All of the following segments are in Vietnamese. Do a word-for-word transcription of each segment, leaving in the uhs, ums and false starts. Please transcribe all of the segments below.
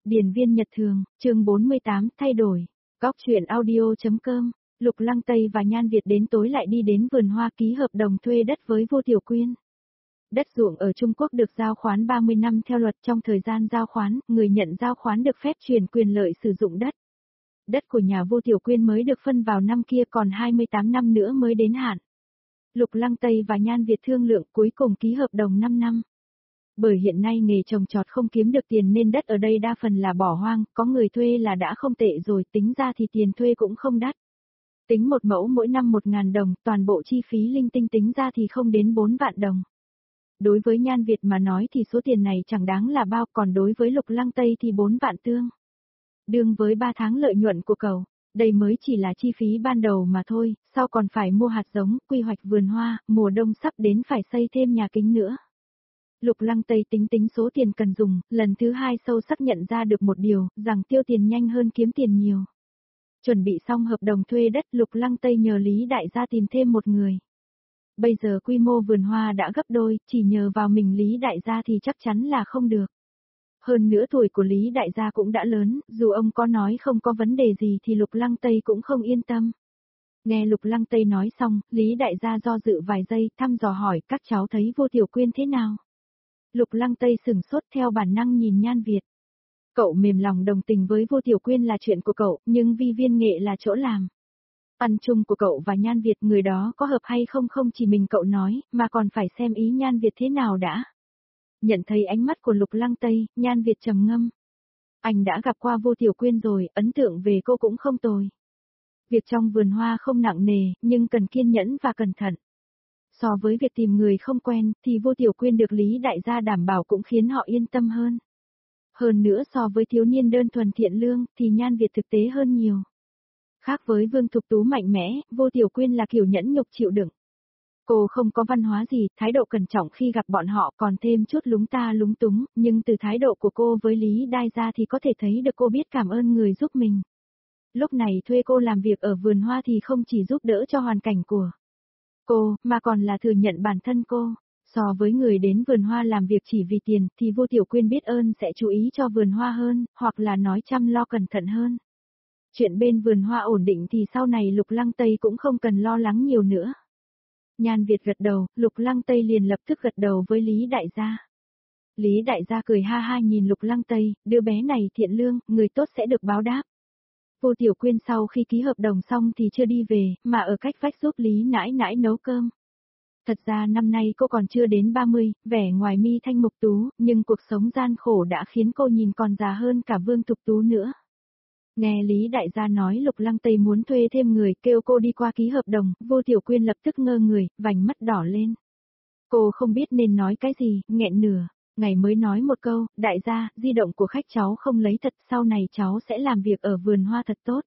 Điền viên nhật thường, chương bốn mươi tám, thay đổi. Góc truyện audio.com, Lục Lăng Tây và Nhan Việt đến tối lại đi đến vườn hoa ký hợp đồng thuê đất với Vô Tiểu Quyên. Đất ruộng ở Trung Quốc được giao khoán ba mươi năm theo luật, trong thời gian giao khoán, người nhận giao khoán được phép chuyển quyền lợi sử dụng đất. Đất của nhà Vô Tiểu Quyên mới được phân vào năm kia, còn hai mươi tám năm nữa mới đến hạn. Lục Lăng Tây và Nhan Việt thương lượng cuối cùng ký hợp đồng năm năm. Bởi hiện nay nghề trồng trọt không kiếm được tiền nên đất ở đây đa phần là bỏ hoang, có người thuê là đã không tệ rồi, tính ra thì tiền thuê cũng không đắt. Tính một mẫu mỗi năm một ngàn đồng, toàn bộ chi phí linh tinh tính ra thì không đến bốn vạn đồng. Đối với Nhan Việt mà nói thì số tiền này chẳng đáng là bao, còn đối với Lục Lăng Tây thì bốn vạn tương. Đương với ba tháng lợi nhuận của cậu, đây mới chỉ là chi phí ban đầu mà thôi, sau còn phải mua hạt giống, quy hoạch vườn hoa, mùa đông sắp đến phải xây thêm nhà kính nữa. Lục Lăng Tây tính tính số tiền cần dùng, lần thứ hai sâu sắc nhận ra được một điều, rằng tiêu tiền nhanh hơn kiếm tiền nhiều. Chuẩn bị xong hợp đồng thuê đất, Lục Lăng Tây nhờ Lý Đại gia tìm thêm một người. Bây giờ quy mô vườn hoa đã gấp đôi, chỉ nhờ vào mình Lý Đại gia thì chắc chắn là không được. Hơn nữa tuổi của Lý Đại gia cũng đã lớn, dù ông có nói không có vấn đề gì thì Lục Lăng Tây cũng không yên tâm. Nghe Lục Lăng Tây nói xong, Lý Đại gia do dự vài giây, thăm dò hỏi các cháu thấy Vô Tiểu Quyên thế nào. Lục Lăng Tây sừng sốt theo bản năng nhìn Nhan Việt. Cậu mềm lòng đồng tình với Vô Tiểu Quyên là chuyện của cậu, nhưng Vi Viên Nghệ là chỗ làm. Ăn chung của cậu và Nhan Việt, người đó có hợp hay không không chỉ mình cậu nói, mà còn phải xem ý Nhan Việt thế nào đã. Nhận thấy ánh mắt của Lục Lăng Tây, Nhan Việt trầm ngâm. Anh đã gặp qua Vô Tiểu Quyên rồi, ấn tượng về cô cũng không tồi. Việc trong vườn hoa không nặng nề, nhưng cần kiên nhẫn và cẩn thận. So với việc tìm người không quen, thì Vô Tiểu Quyên được Lý Đại gia đảm bảo cũng khiến họ yên tâm hơn. Hơn nữa so với thiếu niên đơn thuần thiện lương, thì Nhan Việt thực tế hơn nhiều. Khác với Vương Thục Tú mạnh mẽ, Vô Tiểu Quyên là kiểu nhẫn nhục chịu đựng. Cô không có văn hóa gì, thái độ cẩn trọng khi gặp bọn họ, còn thêm chút lúng ta lúng túng, nhưng từ thái độ của cô với Lý Đại gia thì có thể thấy được cô biết cảm ơn người giúp mình. Lúc này thuê cô làm việc ở vườn hoa thì không chỉ giúp đỡ cho hoàn cảnh của cô, mà còn là thừa nhận bản thân cô. So với người đến vườn hoa làm việc chỉ vì tiền, thì Vô Tiểu Quyên biết ơn sẽ chú ý cho vườn hoa hơn, hoặc là nói chăm lo cẩn thận hơn. Chuyện bên vườn hoa ổn định thì sau này Lục Lăng Tây cũng không cần lo lắng nhiều nữa. Nhan Việt gật đầu, Lục Lăng Tây liền lập tức gật đầu với Lý Đại gia. Lý Đại gia cười ha ha nhìn Lục Lăng Tây, đứa bé này thiện lương, người tốt sẽ được báo đáp. Vô Tiểu Quyên sau khi ký hợp đồng xong thì chưa đi về, mà ở cách vách giúp Lý nãi nãi nấu cơm. Thật ra năm nay cô còn chưa đến ba mươi, vẻ ngoài mi thanh mục tú, nhưng cuộc sống gian khổ đã khiến cô nhìn còn già hơn cả Vương Thục Tú nữa. Nghe Lý Đại gia nói Lục Lăng Tây muốn thuê thêm người, kêu cô đi qua ký hợp đồng, Vô Tiểu Quyên lập tức ngơ người, vành mắt đỏ lên. Cô không biết nên nói cái gì, nghẹn nửa, ngày mới nói một câu, đại gia, di động của khách cháu không lấy thật, sau này cháu sẽ làm việc ở vườn hoa thật tốt.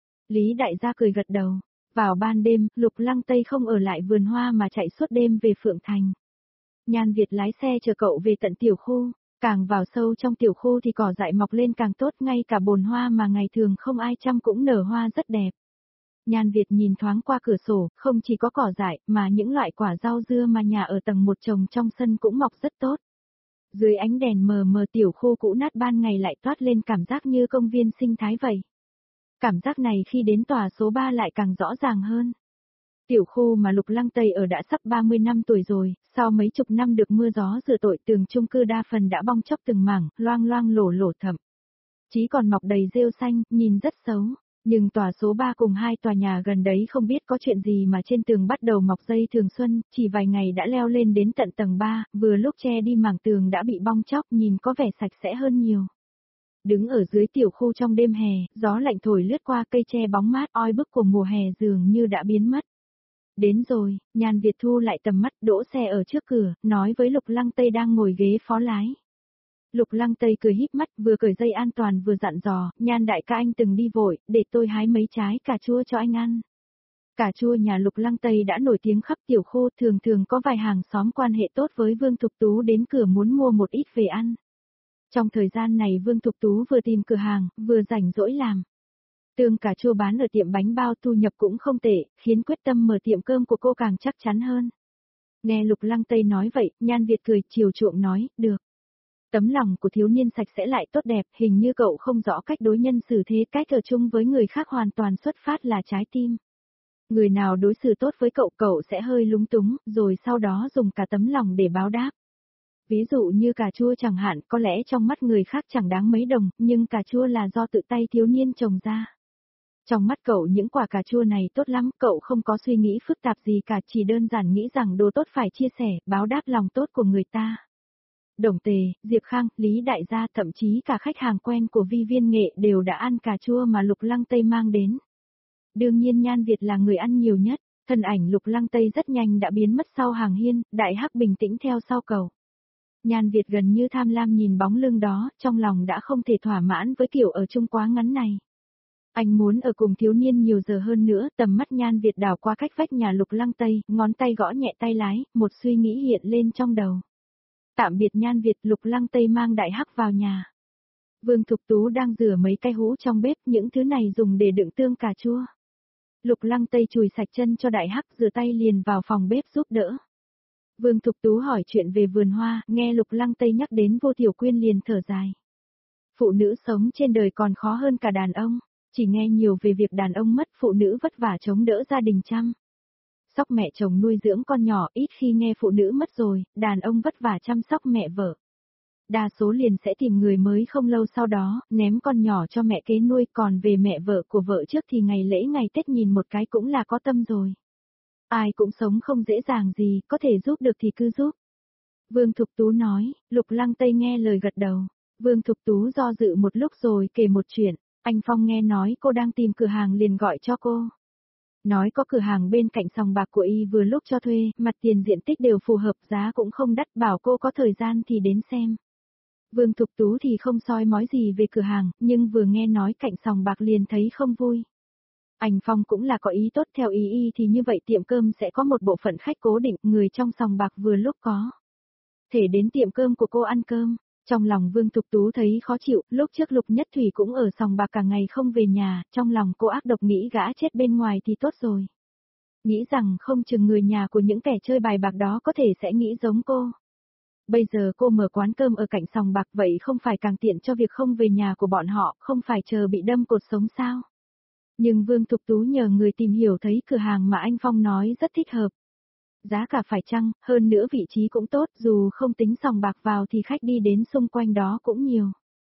Lý Đại gia cười gật đầu. Vào ban đêm, Lục Lăng Tây không ở lại vườn hoa mà chạy suốt đêm về Phượng Thành. Nhan Việt lái xe chờ cậu về tận tiểu khu, càng vào sâu trong tiểu khu thì cỏ dại mọc lên càng tốt, ngay cả bồn hoa mà ngày thường không ai chăm cũng nở hoa rất đẹp. Nhan Việt nhìn thoáng qua cửa sổ, không chỉ có cỏ dại mà những loại quả rau dưa mà nhà ở tầng một trồng trong sân cũng mọc rất tốt. Dưới ánh đèn mờ mờ tiểu khu cũ nát ban ngày lại toát lên cảm giác như công viên sinh thái vậy. Cảm giác này khi đến tòa số ba lại càng rõ ràng hơn. Tiểu khu mà Lục Lăng Tây ở đã sắp ba mươi năm tuổi rồi, sau mấy chục năm được mưa gió rửa tội, tường chung cư đa phần đã bong chóc từng mảng, loang loang lổ lổ thậm chí còn mọc đầy rêu xanh, nhìn rất xấu. Nhưng tòa số ba cùng hai tòa nhà gần đấy không biết có chuyện gì mà trên tường bắt đầu mọc dây thường xuân, chỉ vài ngày đã leo lên đến tận tầng ba, vừa lúc che đi mảng tường đã bị bong chóc, nhìn có vẻ sạch sẽ hơn nhiều. Đứng ở dưới tiểu khu trong đêm hè, gió lạnh thổi lướt qua, cây tre bóng mát oi bức của mùa hè dường như đã biến mất. Đến rồi, Nhan Việt thu lại tầm mắt, đỗ xe ở trước cửa, nói với Lục Lăng Tây đang ngồi ghế phó lái. Lục Lăng Tây cười híp mắt, vừa cởi dây an toàn vừa dặn dò, Nhan đại ca anh từng đi vội, để tôi hái mấy trái cà chua cho anh ăn. Cà chua nhà Lục Lăng Tây đã nổi tiếng khắp tiểu khu, thường thường có vài hàng xóm quan hệ tốt với Vương Thục Tú đến cửa muốn mua một ít về ăn. Trong thời gian này Vương Thục Tú vừa tìm cửa hàng, vừa rảnh rỗi làm. Tương cà chua bán ở tiệm bánh bao thu nhập cũng không tệ, khiến quyết tâm mở tiệm cơm của cô càng chắc chắn hơn. Nghe Lục Lăng Tây nói vậy, Nhan Việt cười chiều chuộng nói, được. Tấm lòng của thiếu niên sạch sẽ lại tốt đẹp, hình như cậu không rõ cách đối nhân xử thế, cách ở chung với người khác hoàn toàn xuất phát là trái tim. Người nào đối xử tốt với cậu, cậu sẽ hơi lúng túng, rồi sau đó dùng cả tấm lòng để báo đáp. Ví dụ như cà chua chẳng hạn, có lẽ trong mắt người khác chẳng đáng mấy đồng, nhưng cà chua là do tự tay thiếu niên trồng ra. Trong mắt cậu những quả cà chua này tốt lắm, cậu không có suy nghĩ phức tạp gì cả, chỉ đơn giản nghĩ rằng đồ tốt phải chia sẻ, báo đáp lòng tốt của người ta. Đồng Tề, Diệp Khang, Lý Đại Gia, thậm chí cả khách hàng quen của Vi Viên Nghệ đều đã ăn cà chua mà Lục Lăng Tây mang đến. Đương nhiên Nhan Việt là người ăn nhiều nhất, thân ảnh Lục Lăng Tây rất nhanh đã biến mất sau hàng hiên, Đại Hắc bình tĩnh theo sau cầu. Nhan Việt gần như tham lam nhìn bóng lưng đó, trong lòng đã không thể thỏa mãn với kiểu ở chung quá ngắn này. Anh muốn ở cùng thiếu niên nhiều giờ hơn nữa, tầm mắt Nhan Việt đảo qua cách vách nhà Lục Lăng Tây, ngón tay gõ nhẹ tay lái, một suy nghĩ hiện lên trong đầu. Tạm biệt Nhan Việt, Lục Lăng Tây mang Đại Hắc vào nhà. Vương Thục Tú đang rửa mấy cái hũ trong bếp, những thứ này dùng để đựng tương cà chua. Lục Lăng Tây chùi sạch chân cho Đại Hắc, rửa tay liền vào phòng bếp giúp đỡ. Vương Thục Tú hỏi chuyện về vườn hoa, nghe Lục Lăng Tây nhắc đến Vô Tiểu Quyên liền thở dài. Phụ nữ sống trên đời còn khó hơn cả đàn ông, chỉ nghe nhiều về việc đàn ông mất, phụ nữ vất vả chống đỡ gia đình chăm sóc mẹ chồng nuôi dưỡng con nhỏ, ít khi nghe phụ nữ mất rồi, đàn ông vất vả chăm sóc mẹ vợ. Đa số liền sẽ tìm người mới không lâu sau đó, ném con nhỏ cho mẹ kế nuôi, còn về mẹ vợ của vợ trước thì ngày lễ ngày Tết nhìn một cái cũng là có tâm rồi. Ai cũng sống không dễ dàng gì, có thể giúp được thì cứ giúp. Vương Thục Tú nói, Lục Lăng Tây nghe lời gật đầu. Vương Thục Tú do dự một lúc rồi kể một chuyện, anh Phong nghe nói cô đang tìm cửa hàng liền gọi cho cô. Nói có cửa hàng bên cạnh sòng bạc của y vừa lúc cho thuê, mặt tiền diện tích đều phù hợp, giá cũng không đắt, bảo cô có thời gian thì đến xem. Vương Thục Tú thì không soi mói gì về cửa hàng, nhưng vừa nghe nói cạnh sòng bạc liền thấy không vui. Anh Phong cũng là có ý tốt, theo ý y thì như vậy tiệm cơm sẽ có một bộ phận khách cố định, người trong sòng bạc vừa lúc có thể đến tiệm cơm của cô ăn cơm. Trong lòng Vương Thục Tú thấy khó chịu, lúc trước Lục Nhất Thủy cũng ở sòng bạc cả ngày không về nhà, trong lòng cô ác độc nghĩ gã chết bên ngoài thì tốt rồi. Nghĩ rằng không chừng người nhà của những kẻ chơi bài bạc đó có thể sẽ nghĩ giống cô. Bây giờ cô mở quán cơm ở cạnh sòng bạc, vậy không phải càng tiện cho việc không về nhà của bọn họ, không phải chờ bị đâm cột sống sao? Nhưng Vương Thục Tú nhờ người tìm hiểu thấy cửa hàng mà anh Phong nói rất thích hợp. Giá cả phải chăng, hơn nữa vị trí cũng tốt, dù không tính sòng bạc vào thì khách đi đến xung quanh đó cũng nhiều.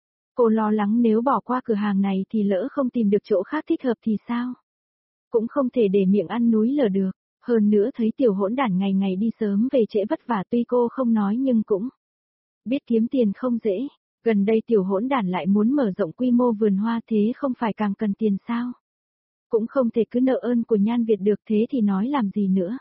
Cô lo lắng nếu bỏ qua cửa hàng này thì lỡ không tìm được chỗ khác thích hợp thì sao? Cũng không thể để miệng ăn núi lở được, hơn nữa thấy tiểu hỗn đản ngày ngày đi sớm về trễ vất vả, tuy cô không nói nhưng cũng biết kiếm tiền không dễ, gần đây tiểu hỗn đản lại muốn mở rộng quy mô vườn hoa, thế không phải càng cần tiền sao? Cũng không thể cứ nợ ơn của Nhan Việt được, thế thì nói làm gì nữa.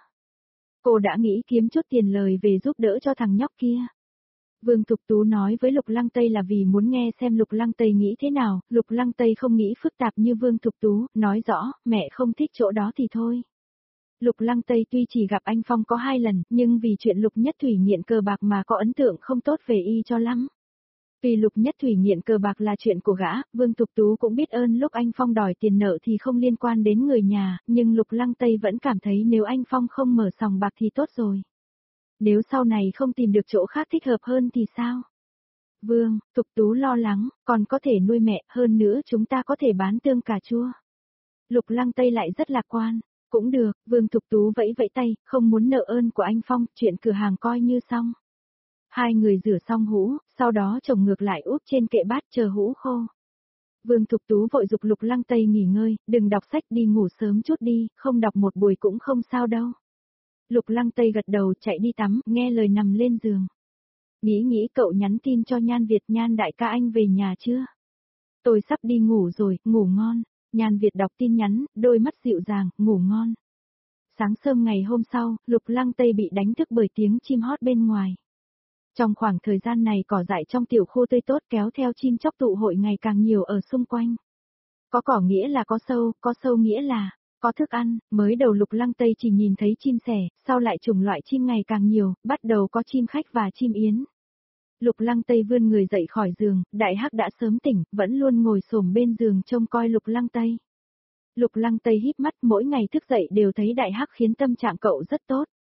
Cô đã nghĩ kiếm chút tiền lời về giúp đỡ cho thằng nhóc kia. Vương Thục Tú nói với Lục Lăng Tây là vì muốn nghe xem Lục Lăng Tây nghĩ thế nào, Lục Lăng Tây không nghĩ phức tạp như Vương Thục Tú, nói rõ, mẹ không thích chỗ đó thì thôi. Lục Lăng Tây tuy chỉ gặp anh Phong có hai lần, nhưng vì chuyện Lục Nhất Thủy nghiện cờ bạc mà có ấn tượng không tốt về y cho lắm. Vì Lục Nhất Thủy nghiện cờ bạc là chuyện của gã, Vương Thục Tú cũng biết ơn lúc anh Phong đòi tiền nợ thì không liên quan đến người nhà, nhưng Lục Lăng Tây vẫn cảm thấy nếu anh Phong không mở sòng bạc thì tốt rồi. Nếu sau này không tìm được chỗ khác thích hợp hơn thì sao? Vương, Thục Tú lo lắng, còn có thể nuôi mẹ, hơn nữa chúng ta có thể bán tương cà chua. Lục Lăng Tây lại rất lạc quan. Cũng được, Vương Thục Tú vẫy vẫy tay, không muốn nợ ơn của anh Phong, chuyện cửa hàng coi như xong. Hai người rửa xong hũ, sau đó chồng ngược lại úp trên kệ bát chờ hũ khô. Vương Thục Tú vội dục Lục Lăng Tây nghỉ ngơi, đừng đọc sách, đi ngủ sớm chút đi, không đọc một buổi cũng không sao đâu. Lục Lăng Tây gật đầu chạy đi tắm, nghe lời nằm lên giường. Nghĩ nghĩ cậu nhắn tin cho Nhan Việt, Nhan đại ca anh về nhà chưa? Tôi sắp đi ngủ rồi, ngủ ngon. Nhan Việt đọc tin nhắn, đôi mắt dịu dàng, ngủ ngon. Sáng sớm ngày hôm sau, Lục Lăng Tây bị đánh thức bởi tiếng chim hót bên ngoài. Trong khoảng thời gian này cỏ dại trong tiểu khu tươi tốt kéo theo chim chóc tụ hội ngày càng nhiều ở xung quanh. Có cỏ nghĩa là có sâu, có sâu nghĩa là có thức ăn, mới đầu Lục Lăng Tây chỉ nhìn thấy chim sẻ, sau lại chủng loại chim ngày càng nhiều, bắt đầu có chim khách và chim yến. Lục Lăng Tây vươn người dậy khỏi giường, Đại Hắc đã sớm tỉnh, vẫn luôn ngồi xổm bên giường trông coi Lục Lăng Tây. Lục Lăng Tây híp mắt, mỗi ngày thức dậy đều thấy Đại Hắc khiến tâm trạng cậu rất tốt.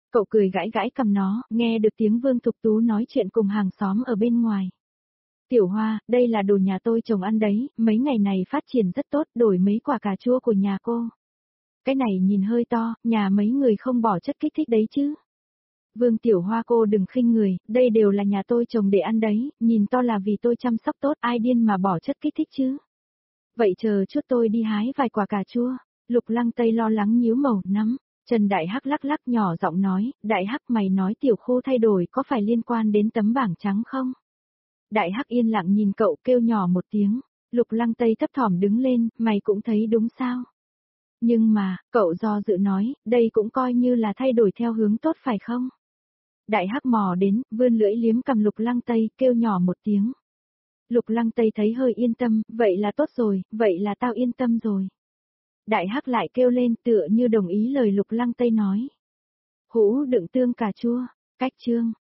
Cậu cười gãi gãi cầm nó, nghe được tiếng Vương Thục Tú nói chuyện cùng hàng xóm ở bên ngoài. Tiểu Hoa, đây là đồ nhà tôi trồng ăn đấy, mấy ngày này phát triển rất tốt, đổi mấy quả cà chua của nhà cô. Cái này nhìn hơi to, nhà mấy người không bỏ chất kích thích đấy chứ. Vương Tiểu Hoa cô đừng khinh người, đây đều là nhà tôi trồng để ăn đấy, nhìn to là vì tôi chăm sóc tốt, ai điên mà bỏ chất kích thích chứ. Vậy chờ chút tôi đi hái vài quả cà chua. Lục Lăng Tây lo lắng nhíu màu nắm. Trần Đại Hắc lắc lắc nhỏ giọng nói, Đại Hắc mày nói Tiểu Khô thay đổi có phải liên quan đến tấm bảng trắng không? Đại Hắc yên lặng nhìn cậu kêu nhỏ một tiếng. Lục Lăng Tây thấp thỏm đứng lên, mày cũng thấy đúng sao? Nhưng mà, cậu do dự nói, đây cũng coi như là thay đổi theo hướng tốt phải không? Đại Hắc mò đến, vươn lưỡi liếm cầm Lục Lăng Tây, kêu nhỏ một tiếng. Lục Lăng Tây thấy hơi yên tâm, vậy là tốt rồi, vậy là tao yên tâm rồi. Đại Hắc lại kêu lên tựa như đồng ý lời Lục Lăng Tây nói. Hũ đựng tương cà chua, cách chương.